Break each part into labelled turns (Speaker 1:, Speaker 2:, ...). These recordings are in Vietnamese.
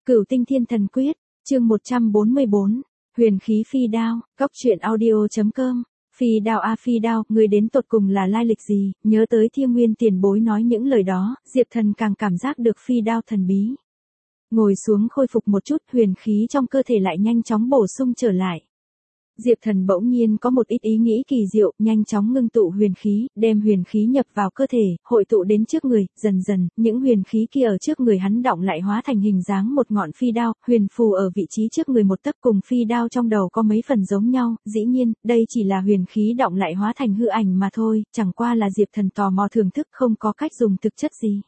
Speaker 1: Cửu Tinh Thiên Thần Quyết, chương 144, Huyền khí phi đao, góc truyện audio.com. Phi đao a phi đao, người đến tột cùng là lai lịch gì? Nhớ tới Thiêng Nguyên tiền bối nói những lời đó, Diệp Thần càng cảm giác được phi đao thần bí. Ngồi xuống khôi phục một chút, huyền khí trong cơ thể lại nhanh chóng bổ sung trở lại. Diệp Thần bỗng nhiên có một ít ý nghĩ kỳ diệu, nhanh chóng ngưng tụ huyền khí, đem huyền khí nhập vào cơ thể, hội tụ đến trước người, dần dần, những huyền khí kia ở trước người hắn đọng lại hóa thành hình dáng một ngọn phi đao, huyền phù ở vị trí trước người một tấc, cùng phi đao trong đầu có mấy phần giống nhau, dĩ nhiên, đây chỉ là huyền khí đọng lại hóa thành hư ảnh mà thôi, chẳng qua là Diệp Thần tò mò thưởng thức, không có cách dùng thực chất gì.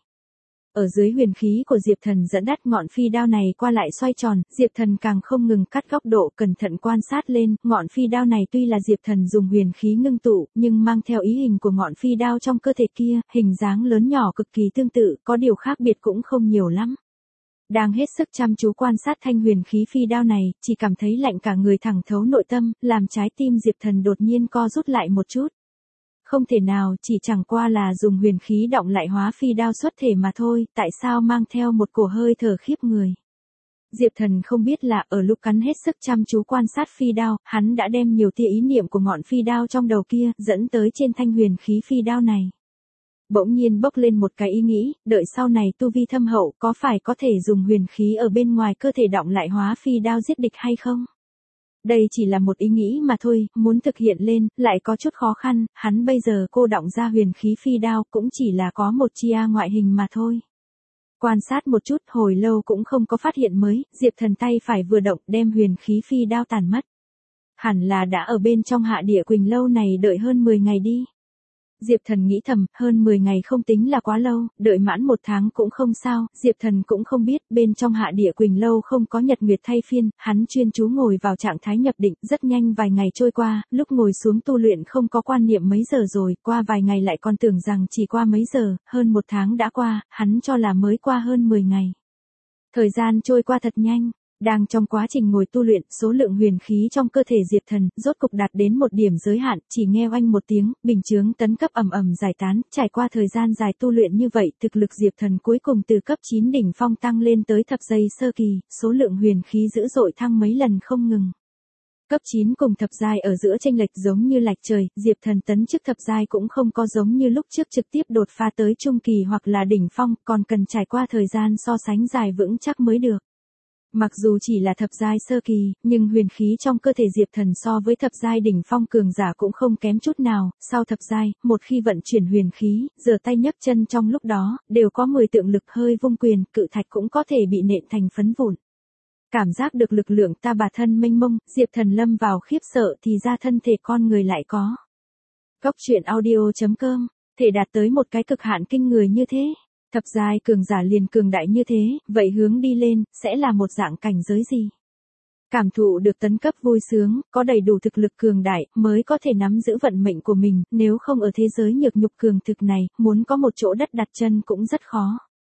Speaker 1: Ở dưới huyền khí của Diệp Thần dẫn dắt, ngọn phi đao này qua lại xoay tròn, Diệp Thần càng không ngừng cắt góc độ, cẩn thận quan sát lên, ngọn phi đao này tuy là Diệp Thần dùng huyền khí ngưng tụ, nhưng mang theo ý hình của ngọn phi đao trong cơ thể kia, hình dáng lớn nhỏ cực kỳ tương tự, có điều khác biệt cũng không nhiều lắm. Đang hết sức chăm chú quan sát thanh huyền khí phi đao này, chỉ cảm thấy lạnh cả người, thẳng thấu nội tâm, làm trái tim Diệp Thần đột nhiên co rút lại một chút. Không thể nào, chỉ chẳng qua là dùng huyền khí đọng lại hóa phi đao xuất thể mà thôi, tại sao mang theo một cổ hơi thở khiếp người. Diệp Thần không biết là ở lúc cắn hết sức chăm chú quan sát phi đao, hắn đã đem nhiều tia ý niệm của ngọn phi đao trong đầu kia, dẫn tới trên thanh huyền khí phi đao này. Bỗng nhiên bốc lên một cái ý nghĩ, đợi sau này tu vi thâm hậu, có phải có thể dùng huyền khí ở bên ngoài cơ thể đọng lại hóa phi đao giết địch hay không? Đây chỉ là một ý nghĩ mà thôi, muốn thực hiện lên, lại có chút khó khăn, hắn bây giờ cô đọng ra huyền khí phi đao cũng chỉ là có một chia ngoại hình mà thôi. Quan sát một chút hồi lâu cũng không có phát hiện mới, Diệp Thần tay phải vừa động đem huyền khí phi đao tàn mất. Hẳn là đã ở bên trong Hạ Địa Quỳnh lâu này đợi hơn 10 ngày đi. Diệp Thần nghĩ thầm, hơn 10 ngày không tính là quá lâu, đợi mãn 1 tháng cũng không sao, Diệp Thần cũng không biết, bên trong Hạ Địa Quỳnh lâu không có nhật nguyệt thay phiên, hắn chuyên chú ngồi vào trạng thái nhập định, rất nhanh vài ngày trôi qua, lúc ngồi xuống tu luyện không có quan niệm mấy giờ rồi, qua vài ngày lại còn tưởng rằng chỉ qua mấy giờ, hơn 1 tháng đã qua, hắn cho là mới qua hơn 10 ngày. Thời gian trôi qua thật nhanh. Đang trong quá trình ngồi tu luyện, số lượng huyền khí trong cơ thể Diệp Thần rốt cục đạt đến một điểm giới hạn, chỉ nghe oanh một tiếng, bình chướng tấn cấp ầm ầm giải tán, trải qua thời gian dài tu luyện như vậy, thực lực Diệp Thần cuối cùng từ cấp 9 đỉnh phong tăng lên tới thập giai sơ kỳ, số lượng huyền khí dữ dội thăng mấy lần không ngừng. Cấp 9 cùng thập giai ở giữa chênh lệch giống như lệch trời, Diệp Thần tấn chức thập giai cũng không có giống như lúc trước trực tiếp đột phá tới trung kỳ hoặc là đỉnh phong, còn cần trải qua thời gian so sánh dài vững chắc mới được. Mặc dù chỉ là thập giai sơ kỳ, nhưng huyền khí trong cơ thể Diệp Thần so với thập giai đỉnh phong cường giả cũng không kém chút nào, sau thập giai, một khi vận chuyển huyền khí, giơ tay nhấc chân trong lúc đó, đều có 10 tượng lực hơi vung quyền, cự thạch cũng có thể bị nện thành phấn vụn. Cảm giác được lực lượng ta bà thân mênh mông, Diệp Thần lâm vào khiếp sợ thì ra thân thể con người lại có. Góc truyện audio.com, thể đạt tới một cái cực hạn kinh người như thế. Thập giai cường giả liền cường đại như thế, vậy hướng đi lên, sẽ là một dạng cảnh giới gì? Cảm thụ được tấn cấp vui sướng, có đầy đủ thực lực cường đại, mới có thể nắm giữ vận mệnh của mình, nếu không ở thế giới nhược nhục cường thực này, muốn có một chỗ đất đặt chân cũng rất khó.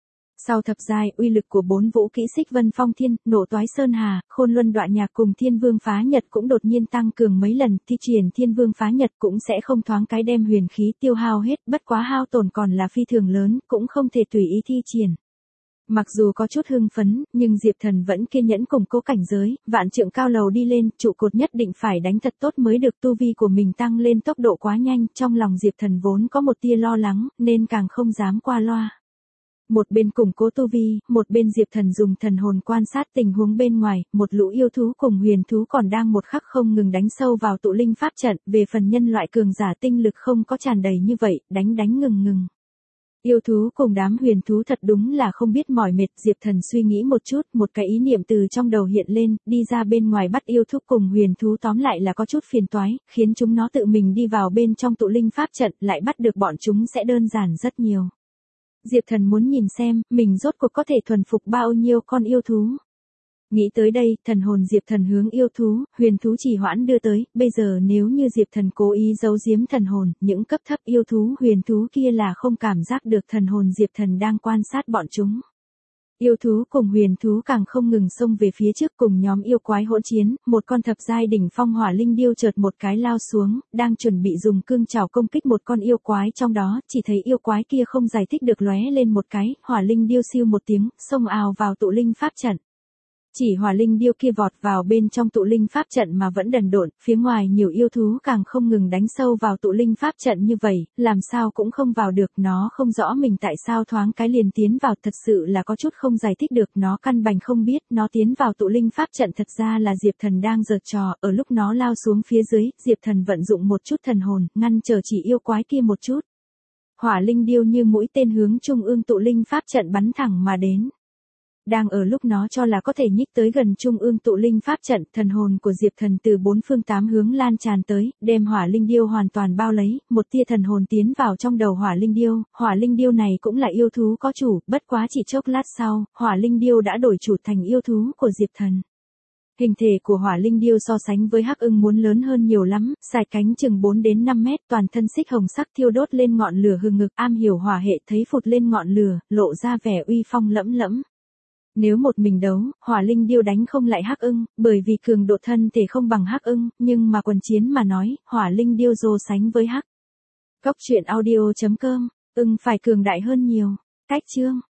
Speaker 1: Sau thập giai, uy lực của 4 vũ kỹ xích Vân Phong Thiên, Nộ Toái Sơn Hà, Khôn Luân Đoạn Nhạc cùng Thiên Vương Phá Nhật cũng đột nhiên tăng cường mấy lần, thi triển Thiên Vương Phá Nhật cũng sẽ không thoáng cái đem huyền khí tiêu hao hết, bất quá hao tổn còn là phi thường lớn, cũng không thể tùy ý thi triển. Mặc dù có chút hưng phấn, nhưng Diệp Thần vẫn kiên nhẫn củng cố cảnh giới, vạn trượng cao lầu đi lên, trụ cột nhất định phải đánh thật tốt mới được, tu vi của mình tăng lên tốc độ quá nhanh, trong lòng Diệp Thần vốn có một tia lo lắng, nên càng không dám qua loa. Một bên củng cố tu vi, một bên Diệp Thần dùng thần hồn quan sát tình huống bên ngoài, một lũ yêu thú cùng huyền thú còn đang một khắc không ngừng đánh sâu vào tụ linh pháp trận, về phần nhân loại cường giả tinh lực không có tràn đầy như vậy, đánh ngừng ngừng. Yêu thú cùng đám huyền thú thật đúng là không biết mỏi mệt, Diệp Thần suy nghĩ một chút, một cái ý niệm từ trong đầu hiện lên, đi ra bên ngoài bắt yêu thú cùng huyền thú tóm lại là có chút phiền toái, khiến chúng nó tự mình đi vào bên trong tụ linh pháp trận, lại bắt được bọn chúng sẽ đơn giản rất nhiều. Diệp Thần muốn nhìn xem, mình rốt cuộc có thể thuần phục bao nhiêu con yêu thú. Nghĩ tới đây, thần hồn Diệp Thần hướng yêu thú, huyền thú trì hoãn đưa tới, bây giờ nếu như Diệp Thần cố ý giấu giếm thần hồn, những cấp thấp yêu thú huyền thú kia là không cảm giác được thần hồn Diệp Thần đang quan sát bọn chúng. Yêu thú cùng huyền thú càng không ngừng xông về phía trước cùng nhóm yêu quái hỗn chiến, một con thập giai đỉnh phong hỏa linh điêu chợt một cái lao xuống, đang chuẩn bị dùng cương trảo công kích một con yêu quái trong đó, chỉ thấy yêu quái kia không giải thích được lóe lên một cái, hỏa linh điêu siêu một tiếng, xông ào vào tụ linh pháp trận. Chỉ hỏa linh điêu kia vọt vào bên trong tụ linh pháp trận mà vẫn đần độn, phía ngoài nhiều yêu thú càng không ngừng đánh sâu vào tụ linh pháp trận như vậy, làm sao cũng không vào được, nó không rõ mình tại sao thoáng cái liền tiến vào, thật sự là có chút không giải thích được, nó căn bản không biết, nó tiến vào tụ linh pháp trận thật ra là Diệp Thần đang giở trò, ở lúc nó lao xuống phía dưới, Diệp Thần vận dụng một chút thần hồn, ngăn trở chỉ yêu quái kia một chút. Hỏa linh điêu như mũi tên hướng trung ương tụ linh pháp trận bắn thẳng mà đến. Đang ở lúc nó cho là có thể nhích tới gần trung ương tụ linh pháp trận, thần hồn của Diệp Thần từ bốn phương tám hướng lan tràn tới, đem hỏa linh điêu hoàn toàn bao lấy, một tia thần hồn tiến vào trong đầu hỏa linh điêu này cũng là yêu thú có chủ, bất quá chỉ chốc lát sau, hỏa linh điêu đã đổi chủ thành yêu thú của Diệp Thần. Hình thể của hỏa linh điêu so sánh với hắc ưng muốn lớn hơn nhiều lắm, dài cánh chừng 4 đến 5 mét, toàn thân xích hồng sắc thiêu đốt lên ngọn lửa hừng ngực, am hiểu hỏa hệ thấy phụt lên ngọn lửa, lộ ra vẻ uy phong lẫm lẫm. Nếu một mình đấu, hỏa linh điêu đánh không lại hắc ưng, bởi vì cường độ thân thể không bằng hắc ưng, nhưng mà quần chiến mà nói, hỏa linh điêu so sánh với hắc. Góc truyện audio.com, ưng phải cường đại hơn nhiều. Cách chương